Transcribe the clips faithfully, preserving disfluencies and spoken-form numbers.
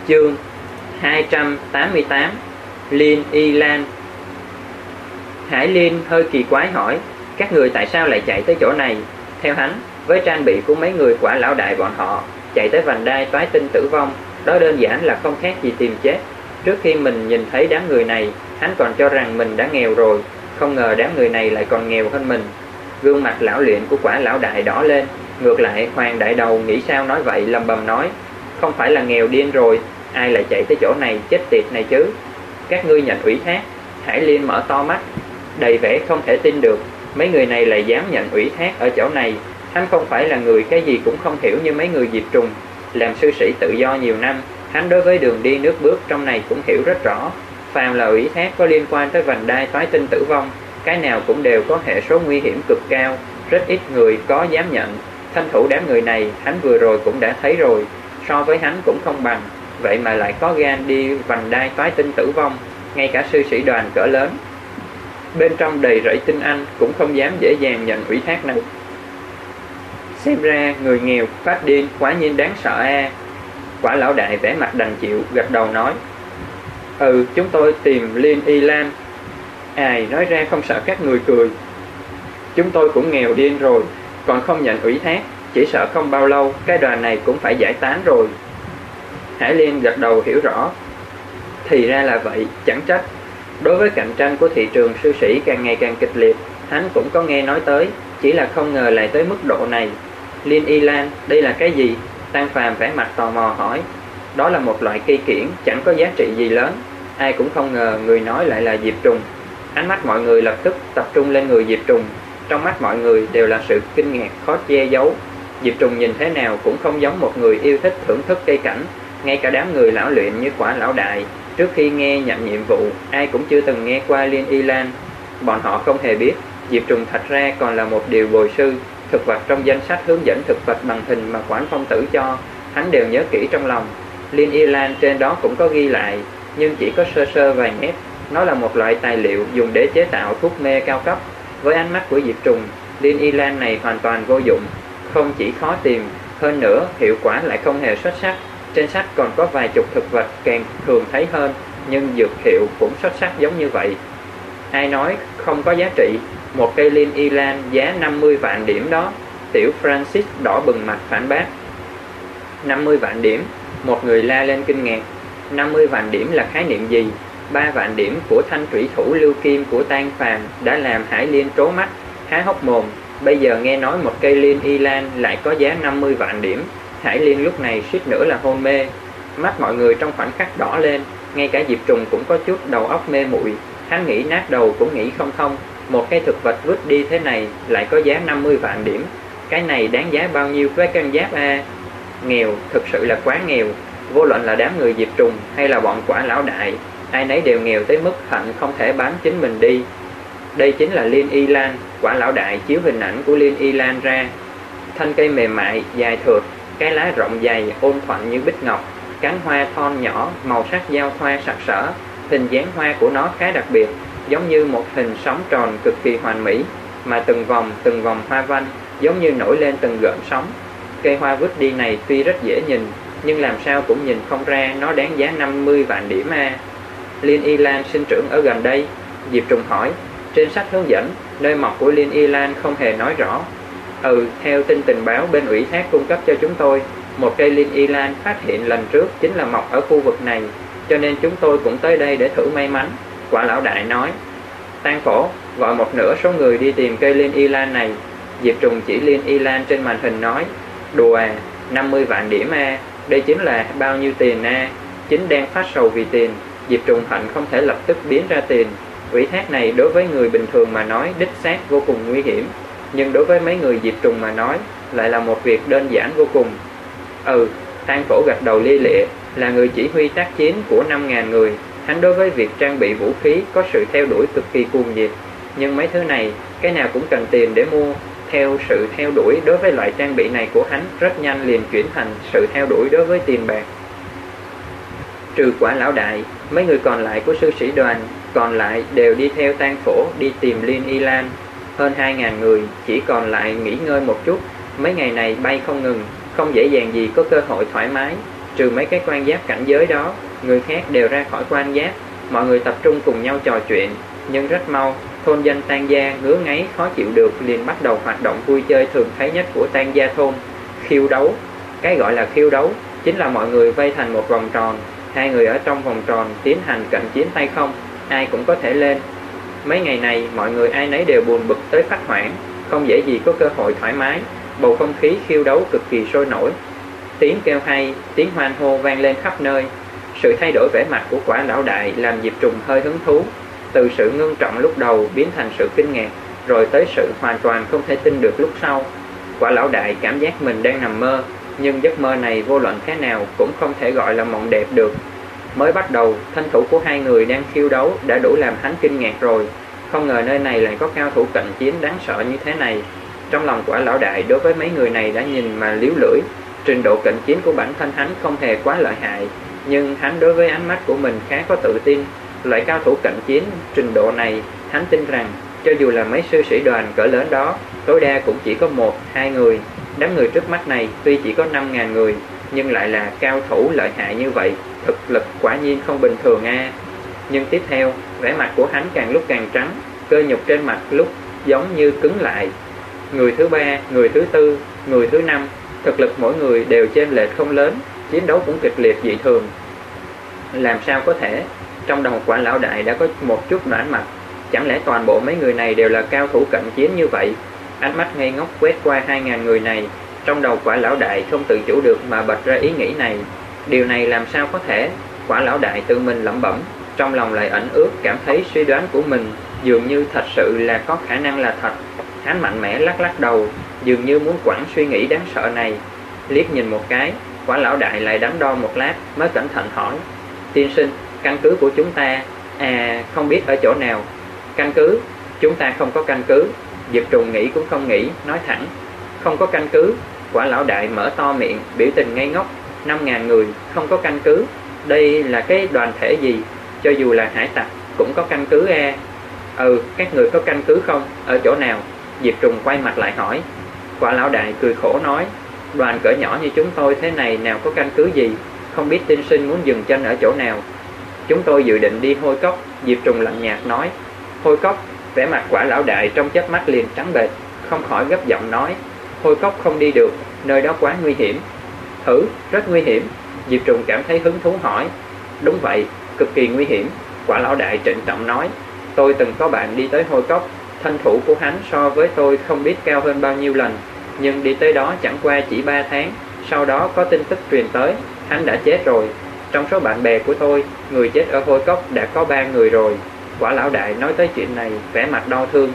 Chương hai trăm tám mươi tám. Liên Y Lan. Hải Liên hơi kỳ quái hỏi, các người tại sao lại chạy tới chỗ này? Theo hắn, với trang bị của mấy người quả lão đại bọn họ, chạy tới vành đai toái tinh tử vong, đó đơn giản là không khác gì tìm chết. Trước khi mình nhìn thấy đám người này, hắn còn cho rằng mình đã nghèo rồi, không ngờ đám người này lại còn nghèo hơn mình. Gương mặt lão luyện của quả lão đại đỏ lên, ngược lại Hoàng đại đầu nghĩ sao nói vậy, lầm bầm nói, không phải là nghèo điên rồi, ai lại chạy tới chỗ này chết tiệt này chứ? Các ngươi nhận ủy thác? Hải Liên mở to mắt, đầy vẻ không thể tin được, mấy người này lại dám nhận ủy thác ở chỗ này. Hắn không phải là người cái gì cũng không hiểu như mấy người Diệp Trùng. Làm sư sĩ tự do nhiều năm, hắn đối với đường đi nước bước trong này cũng hiểu rất rõ. Phàm là ủy thác có liên quan tới vành đai toái tinh tử vong, cái nào cũng đều có hệ số nguy hiểm cực cao, rất ít người có dám nhận. Thân thủ đám người này hắn vừa rồi cũng đã thấy rồi, so với hắn cũng không bằng, vậy mà lại có gan đi vành đai toái tinh tử vong. Ngay cả sư sĩ đoàn cỡ lớn bên trong đầy rẫy tinh anh cũng không dám dễ dàng nhận ủy thác này. Xem ra người nghèo phát điên quá nhiên đáng sợ a. À. Quả lão đại vẻ mặt đành chịu, gật đầu nói, ừ, chúng tôi tìm Liên Y Lan. Ai nói ra không sợ các người cười. Chúng tôi cũng nghèo điên rồi, còn không nhận ủy thác, chỉ sợ không bao lâu cái đoàn này cũng phải giải tán rồi. Hải Liên gật đầu hiểu rõ. Thì ra là vậy, chẳng trách. Đối với cạnh tranh của thị trường sư sĩ càng ngày càng kịch liệt, hắn cũng có nghe nói tới, chỉ là không ngờ lại tới mức độ này. Liên Y Lan, đây là cái gì? Tam Phàm vẻ mặt tò mò hỏi. Đó là một loại cây kiển, chẳng có giá trị gì lớn. Ai cũng không ngờ người nói lại là Diệp Trùng. Ánh mắt mọi người lập tức tập trung lên người Diệp Trùng. Trong mắt mọi người đều là sự kinh ngạc khó che giấu. Diệp Trùng nhìn thế nào cũng không giống một người yêu thích thưởng thức cây cảnh. Ngay cả đám người lão luyện như quả lão đại, trước khi nghe nhận nhiệm vụ, ai cũng chưa từng nghe qua Liên Y Lan. Bọn họ không hề biết, Diệp Trùng thật ra còn là một điều bồi sư. Thực vật trong danh sách hướng dẫn thực vật bằng hình mà Quản Phong Tử cho, hắn đều nhớ kỹ trong lòng. Liên Y Lan trên đó cũng có ghi lại, nhưng chỉ có sơ sơ vài nét. Nó là một loại tài liệu dùng để chế tạo thuốc mê cao cấp. Với ánh mắt của Diệp Trùng, Liên Y Lan này hoàn toàn vô dụng, không chỉ khó tìm, hơn nữa hiệu quả lại không hề xuất sắc. Trên sách còn có vài chục thực vật càng thường thấy hơn, nhưng dược hiệu cũng xuất sắc giống như vậy. Ai nói không có giá trị? Một cây Liên Y Lan giá năm mươi vạn điểm đó. Tiểu Francis đỏ bừng mặt phản bác. năm mươi vạn điểm? Một người la lên kinh ngạc. năm mươi vạn điểm là khái niệm gì? ba vạn điểm của thanh thủy thủ lưu kim của Tam Phàm đã làm Hải Liên trố mắt, há hốc mồm. Bây giờ nghe nói một cây Liên Y Lan lại có giá năm mươi vạn điểm. Hải Liên lúc này suýt nữa là hôn mê. Mắt mọi người trong khoảnh khắc đỏ lên, ngay cả Diệp Trùng cũng có chút đầu óc mê muội. Hắn nghĩ nát đầu cũng nghĩ không thông, một cây thực vật vứt đi thế này lại có giá năm mươi vạn điểm. Cái này đáng giá bao nhiêu với cân giáp a? À? Nghèo, thực sự là quá nghèo. Vô luận là đám người Diệp Trùng hay là bọn quả lão đại, ai nấy đều nghèo tới mức hận không thể bán chính mình đi. Đây chính là Liên Y Lan. Quả lão đại chiếu hình ảnh của Liên Y Lan ra. Thân cây mềm mại, dài thượt, cái lá rộng dày, ôn thuận như bích ngọc, cánh hoa thon nhỏ, màu sắc giao thoa sặc sỡ. Hình dáng hoa của nó khá đặc biệt, giống như một hình sóng tròn cực kỳ hoàn mỹ, mà từng vòng từng vòng hoa văn giống như nổi lên từng gợn sóng. Cây hoa vứt đi này tuy rất dễ nhìn, nhưng làm sao cũng nhìn không ra nó đáng giá năm mươi vạn điểm a. À. Liên Y Lan sinh trưởng ở gần đây? Diệp Trùng hỏi. Trên sách hướng dẫn, nơi mọc của Liên Y Lan không hề nói rõ. Ừ, theo tin tình báo bên ủy thác cung cấp cho chúng tôi, một cây Liên Y Lan phát hiện lần trước chính là mọc ở khu vực này, cho nên chúng tôi cũng tới đây để thử may mắn. Quả lão đại nói. Tang Phổ, gọi một nửa số người đi tìm cây Liên Y Lan này. Diệp Trùng chỉ Liên Y Lan trên màn hình nói. Đùa à, năm mươi vạn điểm a, à, đây chính là bao nhiêu tiền a? À? Chính đang phát sầu vì tiền, Diệp Trùng hận không thể lập tức biến ra tiền. Ủy thác này đối với người bình thường mà nói đích xác vô cùng nguy hiểm, nhưng đối với mấy người Diệp Trùng mà nói lại là một việc đơn giản vô cùng. Ừ, Tang Phổ gật đầu lia lịa, là người chỉ huy tác chiến của năm ngàn người, hắn đối với việc trang bị vũ khí có sự theo đuổi cực kỳ cuồng nhiệt. Nhưng mấy thứ này, cái nào cũng cần tiền để mua. Theo sự theo đuổi đối với loại trang bị này của hắn rất nhanh liền chuyển thành sự theo đuổi đối với tiền bạc. Trừ quả lão đại, mấy người còn lại của sư sĩ đoàn còn lại đều đi theo Tang Phổ đi tìm Liên Y Lan. Hơn hai ngàn người chỉ còn lại nghỉ ngơi một chút. Mấy ngày này bay không ngừng, không dễ dàng gì có cơ hội thoải mái. Trừ mấy cái quan giáp cảnh giới đó, người khác đều ra khỏi quan giáp. Mọi người tập trung cùng nhau trò chuyện, nhưng rất mau, thôn dân Tang gia ngứa ngáy khó chịu được liền bắt đầu hoạt động vui chơi thường thấy nhất của Tang gia thôn, khiêu đấu. Cái gọi là khiêu đấu chính là mọi người vây thành một vòng tròn, hai người ở trong vòng tròn tiến hành cận chiến tay không, ai cũng có thể lên. Mấy ngày này mọi người ai nấy đều buồn bực tới phát hoảng, không dễ gì có cơ hội thoải mái, bầu không khí khiêu đấu cực kỳ sôi nổi. Tiếng kêu hay, tiếng hoan hô vang lên khắp nơi. Sự thay đổi vẻ mặt của Quả lão đại làm Diệp Trùng hơi hứng thú, từ sự ngưng trọng lúc đầu biến thành sự kinh ngạc, rồi tới sự hoàn toàn không thể tin được lúc sau. Quả lão đại cảm giác mình đang nằm mơ, nhưng giấc mơ này vô luận thế nào cũng không thể gọi là mộng đẹp được. Mới bắt đầu, thân thủ của hai người đang khiêu đấu đã đủ làm hắn kinh ngạc rồi. Không ngờ nơi này lại có cao thủ cận chiến đáng sợ như thế này. Trong lòng Quả lão đại đối với mấy người này đã nhìn mà líu lưỡi. Trình độ cận chiến của bản thân hắn không hề quá lợi hại, nhưng hắn đối với ánh mắt của mình khá có tự tin. Loại cao thủ cận chiến trình độ này, hắn tin rằng cho dù là mấy sư sĩ đoàn cỡ lớn đó, tối đa cũng chỉ có một, hai người. Đám người trước mắt này tuy chỉ có năm ngàn người, nhưng lại là cao thủ lợi hại như vậy, thực lực quả nhiên không bình thường a. Nhưng tiếp theo, vẻ mặt của hắn càng lúc càng trắng, cơ nhục trên mặt lúc giống như cứng lại. Người thứ ba, người thứ tư, người thứ năm, thực lực mỗi người đều chênh lệch không lớn, chiến đấu cũng kịch liệt dị thường. Làm sao có thể? Trong đầu Quả lão đại đã có một chút nản mặt. Chẳng lẽ toàn bộ mấy người này đều là cao thủ cận chiến như vậy? Ánh mắt ngây ngốc quét qua hai ngàn người này, trong đầu Quả lão đại không tự chủ được mà bật ra ý nghĩ này. Điều này làm sao có thể? Quả lão đại tự mình lẩm bẩm, trong lòng lại ẩn ước cảm thấy suy đoán của mình dường như thật sự là có khả năng là thật. Hắn mạnh mẽ lắc lắc đầu, dường như muốn quẳng suy nghĩ đáng sợ này. Liếc nhìn một cái, Quả lão đại lại đắn đo một lát mới cẩn thận hỏi: tiên sinh, căn cứ của chúng ta, à không biết ở chỗ nào. Căn cứ? Chúng ta không có căn cứ. Diệp Trùng nghĩ cũng không nghĩ, nói thẳng: không có căn cứ. Quả lão đại mở to miệng, biểu tình ngây ngốc. Năm ngàn người, không có căn cứ. Đây là cái đoàn thể gì? Cho dù là hải tặc cũng có căn cứ a. Ừ, các người có căn cứ không? Ở chỗ nào? Diệp Trùng quay mặt lại hỏi. Quả lão đại cười khổ nói: đoàn cỡ nhỏ như chúng tôi thế này nào có căn cứ gì, không biết tiên sinh muốn dừng chân ở chỗ nào. Chúng tôi dự định đi Hôi Cốc. Diệp Trùng lạnh nhạt nói. Hôi Cốc? Vẻ mặt Quả lão đại trong chớp mắt liền trắng bệch, không khỏi gấp giọng nói: Hôi Cốc không đi được, nơi đó quá nguy hiểm. Thử, rất nguy hiểm. Diệp Trùng cảm thấy hứng thú hỏi. Đúng vậy, cực kỳ nguy hiểm. Quả lão đại trịnh trọng nói. Tôi từng có bạn đi tới Hôi Cốc, thân thủ của hắn so với tôi không biết cao hơn bao nhiêu lần, nhưng đi tới đó chẳng qua chỉ ba tháng, sau đó có tin tức truyền tới, hắn đã chết rồi. Trong số bạn bè của tôi, người chết ở Hôi Cốc đã có ba người rồi. Quả lão đại nói tới chuyện này, vẻ mặt đau thương.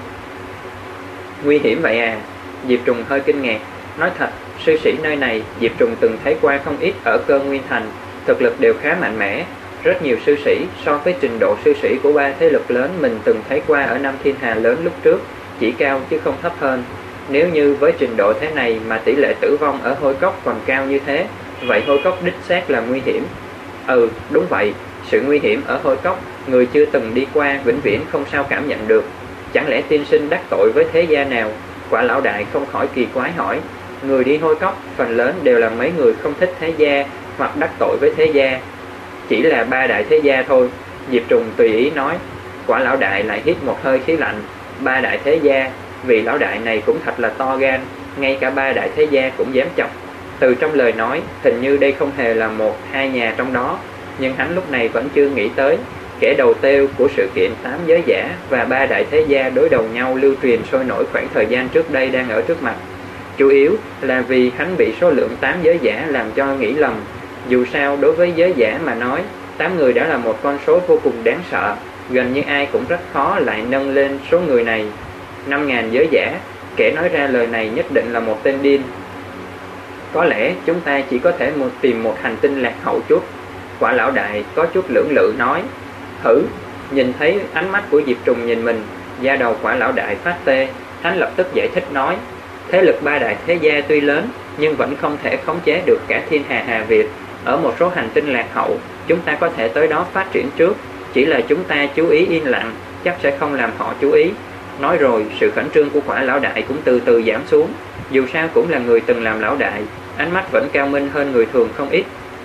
Nguy hiểm vậy à? Diệp Trùng hơi kinh ngạc. Nói thật, sư sĩ nơi này Diệp Trùng từng thấy qua không ít ở Cơ Nguyên Thành, thực lực đều khá mạnh mẽ. Rất nhiều sư sĩ so với trình độ sư sĩ của ba thế lực lớn mình từng thấy qua ở Nam Thiên Hà lớn lúc trước, chỉ cao chứ không thấp hơn. Nếu như với trình độ thế này mà tỷ lệ tử vong ở Hôi Cốc còn cao như thế, vậy Hôi Cốc đích xác là nguy hiểm. Ừ, đúng vậy, sự nguy hiểm ở Hôi Cốc, người chưa từng đi qua vĩnh viễn không sao cảm nhận được. Chẳng lẽ tiên sinh đắc tội với thế gia nào? Quả lão đại không khỏi kỳ quái hỏi. Người đi Hôi Cốc phần lớn đều là mấy người không thích thế gia hoặc đắc tội với thế gia. Chỉ là ba đại thế gia thôi. Diệp Trùng tùy ý nói. Quả lão đại lại hít một hơi khí lạnh. Ba đại thế gia, vị lão đại này cũng thật là to gan, ngay cả ba đại thế gia cũng dám chọc. Từ trong lời nói, hình như đây không hề là một, hai nhà trong đó, nhưng hắn lúc này vẫn chưa nghĩ tới kẻ đầu têu của sự kiện tám giới giả và ba đại thế gia đối đầu nhau lưu truyền sôi nổi khoảng thời gian trước đây đang ở trước mặt. Chủ yếu là vì hắn bị số lượng tám giới giả làm cho nghĩ lầm. Dù sao đối với giới giả mà nói, tám người đã là một con số vô cùng đáng sợ, gần như ai cũng rất khó lại nâng lên số người này. Năm ngàn giới giả, kẻ nói ra lời này nhất định là một tên điên. Có lẽ chúng ta chỉ có thể một tìm một hành tinh lạc hậu chút. Quả lão đại có chút lưỡng lự nói. Thử. Nhìn thấy ánh mắt của Diệp Trùng nhìn mình, da đầu Quả lão đại phát tê. Hắn lập tức giải thích nói. Thế lực ba đại thế gia tuy lớn, nhưng vẫn không thể khống chế được cả thiên hà Hà Việt. Ở một số hành tinh lạc hậu, chúng ta có thể tới đó phát triển trước. Chỉ là chúng ta chú ý yên lặng, chắc sẽ không làm họ chú ý. Nói rồi, sự khẩn trương của Quả lão đại cũng từ từ giảm xuống. Dù sao cũng là người từng làm lão đại, ánh mắt vẫn cao minh hơn người thường không ít.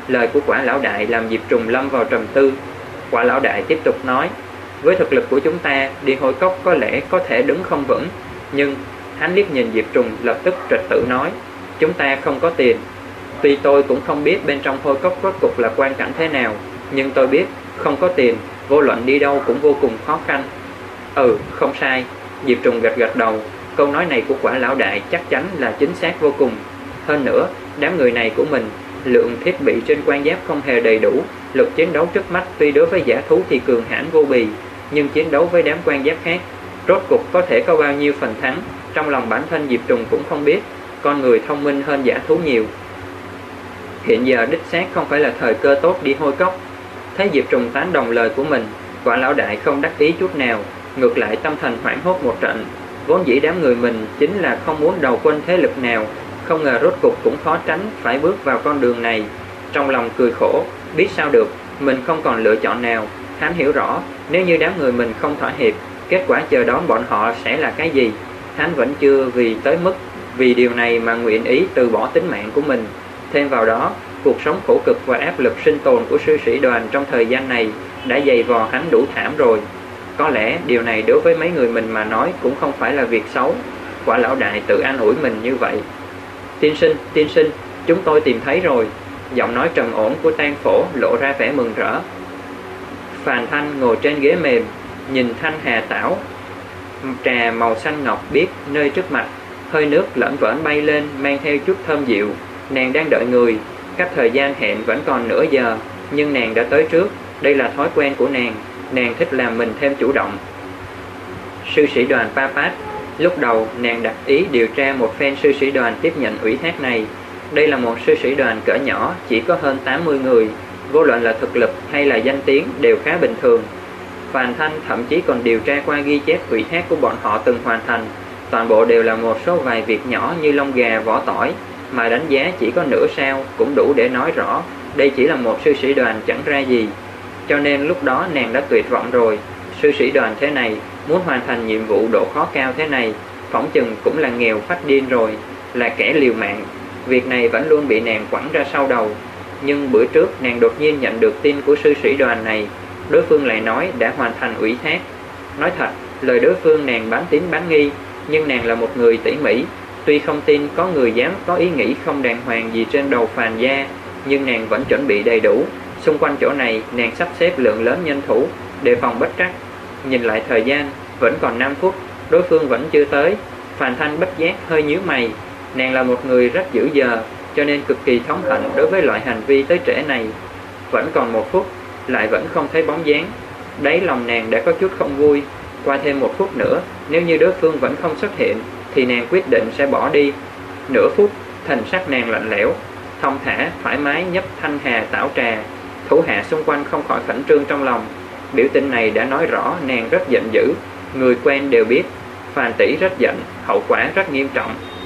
Lời của Quả lão đại làm Diệp Trùng lâm vào trầm tư. Quả lão đại tiếp tục nói, với thực lực của chúng ta, đi hôi cốc có lẽ có thể đứng không vững, nhưng hắn liếc nhìn Diệp Trùng lập tức trịch tự nói, chúng ta không có tiền. Tuy tôi cũng không biết bên trong hôi cốc rốt cục là quan cảnh thế nào, nhưng tôi biết không có tiền, vô luận đi đâu cũng vô cùng khó khăn. Ừ, không sai. Diệp Trùng gật gật đầu. Câu nói này của Quả lão đại chắc chắn là chính xác vô cùng. Hơn nữa, đám người này của mình, lượng thiết bị trên quan giáp không hề đầy đủ. Lực chiến đấu trước mắt tuy đối với giả thú thì cường hãn vô bì, nhưng chiến đấu với đám quan giáp khác, rốt cục có thể có bao nhiêu phần thắng, trong lòng bản thân Diệp Trùng cũng không biết. Con người thông minh hơn giả thú nhiều. Hiện giờ đích xác không phải là thời cơ tốt đi hôi cốc. Thấy Diệp Trùng tán đồng lời của mình, Quả lão đại không đắc ý chút nào, ngược lại tâm thần hoảng hốt một trận. Vốn dĩ đám người mình chính là không muốn đầu quân thế lực nào, không ngờ rốt cục cũng khó tránh phải bước vào con đường này. Trong lòng cười khổ, biết sao được, mình không còn lựa chọn nào. Hắn hiểu rõ, nếu như đám người mình không thỏa hiệp, kết quả chờ đón bọn họ sẽ là cái gì. Hắn vẫn chưa vì tới mức vì điều này mà nguyện ý từ bỏ tính mạng của mình. Thêm vào đó, cuộc sống khổ cực và áp lực sinh tồn của sư sĩ đoàn trong thời gian này đã dày vò hắn đủ thảm rồi. Có lẽ điều này đối với mấy người mình mà nói cũng không phải là việc xấu. Quả lão đại tự an ủi mình như vậy. Tiên sinh, tiên sinh, chúng tôi tìm thấy rồi. Giọng nói trầm ổn của Tang Phổ lộ ra vẻ mừng rỡ. Phàn Thanh ngồi trên ghế mềm, nhìn thanh hà tảo trà màu xanh ngọc biếc nơi trước mặt, hơi nước lởn vởn bay lên mang theo chút thơm dịu. Nàng đang đợi người, cách thời gian hẹn vẫn còn nửa giờ, nhưng nàng đã tới trước. Đây là thói quen của nàng, nàng thích làm mình thêm chủ động. Sư sĩ đoàn Papat. Lúc đầu nàng đặt ý điều tra một phen sư sĩ đoàn tiếp nhận ủy thác này. Đây là một sư sĩ đoàn cỡ nhỏ, chỉ có hơn tám mươi người, vô luận là thực lực hay là danh tiếng đều khá bình thường. Phàn Thanh thậm chí còn điều tra qua ghi chép ủy thác của bọn họ từng hoàn thành. Toàn bộ đều là một số vài việc nhỏ như lông gà vỏ tỏi, mà đánh giá chỉ có nửa sao cũng đủ để nói rõ đây chỉ là một sư sĩ đoàn chẳng ra gì. Cho nên lúc đó nàng đã tuyệt vọng rồi. Sư sĩ đoàn thế này, muốn hoàn thành nhiệm vụ độ khó cao thế này, phỏng chừng cũng là nghèo phát điên rồi, là kẻ liều mạng. Việc này vẫn luôn bị nàng quẳng ra sau đầu. Nhưng bữa trước nàng đột nhiên nhận được tin của sư sĩ đoàn này, đối phương lại nói đã hoàn thành ủy thác. Nói thật, lời đối phương nàng bán tín bán nghi, nhưng nàng là một người tỉ mỉ. Tuy không tin có người dám có ý nghĩ không đàng hoàng gì trên đầu Phàn gia, nhưng nàng vẫn chuẩn bị đầy đủ. Xung quanh chỗ này nàng sắp xếp lượng lớn nhân thủ, đề phòng bất trắc. Nhìn lại thời gian, vẫn còn năm phút, đối phương vẫn chưa tới. Phàn Thanh bất giác hơi nhíu mày. Nàng là một người rất giữ giờ, cho nên cực kỳ thống hận đối với loại hành vi tới trễ này. Vẫn còn một phút, lại vẫn không thấy bóng dáng. Đáy lòng nàng đã có chút không vui. Qua thêm một phút nữa, nếu như đối phương vẫn không xuất hiện, thì nàng quyết định sẽ bỏ đi. Nửa phút, thần sắc nàng lạnh lẽo, thong thả, thoải mái nhấp thanh hà tảo trà. Thủ hạ xung quanh không khỏi khẩn trương trong lòng. Biểu tình này đã nói rõ nàng rất giận dữ. Người quen đều biết, Phàn tỷ rất giận, hậu quả rất nghiêm trọng.